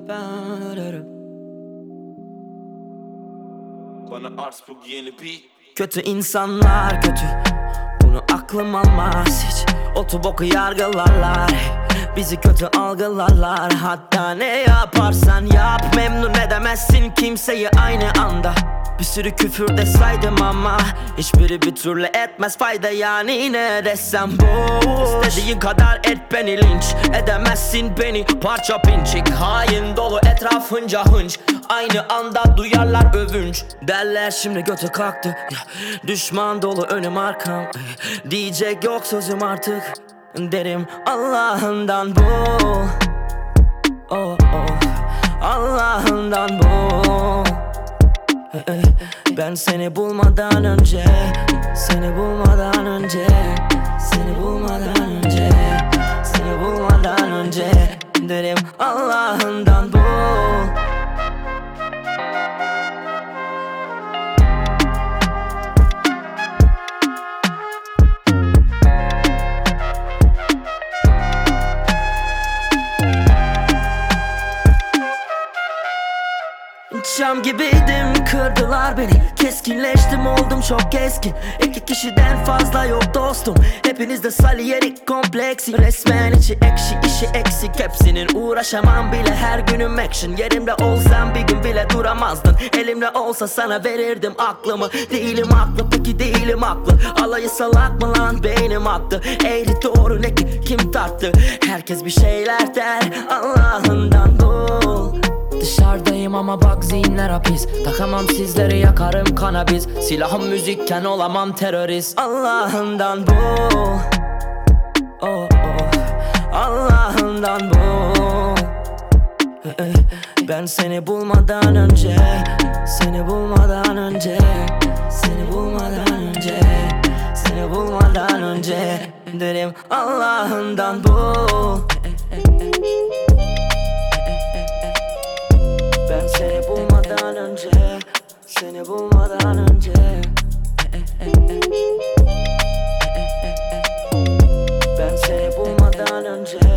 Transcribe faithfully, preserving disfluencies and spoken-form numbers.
Bana arz bu yeni beat. Kötü insanlar kötü, bunu aklım almaz hiç. Otu boku yargılarlar, bizi kötü algılarlar. Hatta ne yaparsan yap, memnun edemezsin kimseyi aynı anda. Bir sürü küfür de saydım ama hiçbiri bir türlü etmez fayda, yani ne desem boş. İstediğin kadar et beni, linç edemezsin beni parça pinçik. Hain dolu etrafınca hınç, aynı anda duyarlar övünç. Derler şimdi götü kalktı, düşman dolu önüm arkam. Diyecek yok sözüm artık, derim Allah'ından bul. Oh oh, Allah'ından bul. Ben seni bulmadan önce, seni bulmadan önce, seni bulmadan önce, seni bulmadan önce, derim Allah'ından bul. Çam gibiydim, kırdılar beni. Keskinleştim, oldum çok keskin. İki kişiden fazla yok dostum, hepinizde Salieri kompleksi. Resmen içi ekşi, işi eksik hepsinin. Uğraşamam bile, her günüm action. Yerimde olsam bir gün bile duramazdın. Elimde olsa sana verirdim aklımı. Değilim haklı, peki değilim haklı. Alayı salak mı lan, beynim attı. Eğri doğru ne ki, kim tarttı? Herkes bir şeyler der, Allah'ından bul. Dışarıdayım ama bak zihinler hapis. Takamam sizleri, yakarım kanabis. Silahım müzikken olamam terörist. Allah'ından bul. Oh oh, Allah'ından bul. Ben seni bulmadan önce, seni bulmadan önce, seni bulmadan önce, seni bulmadan önce, derim Allah'ından bul. Ben seni bulmadan önce, seni bulmadan önce, ben seni bulmadan önce.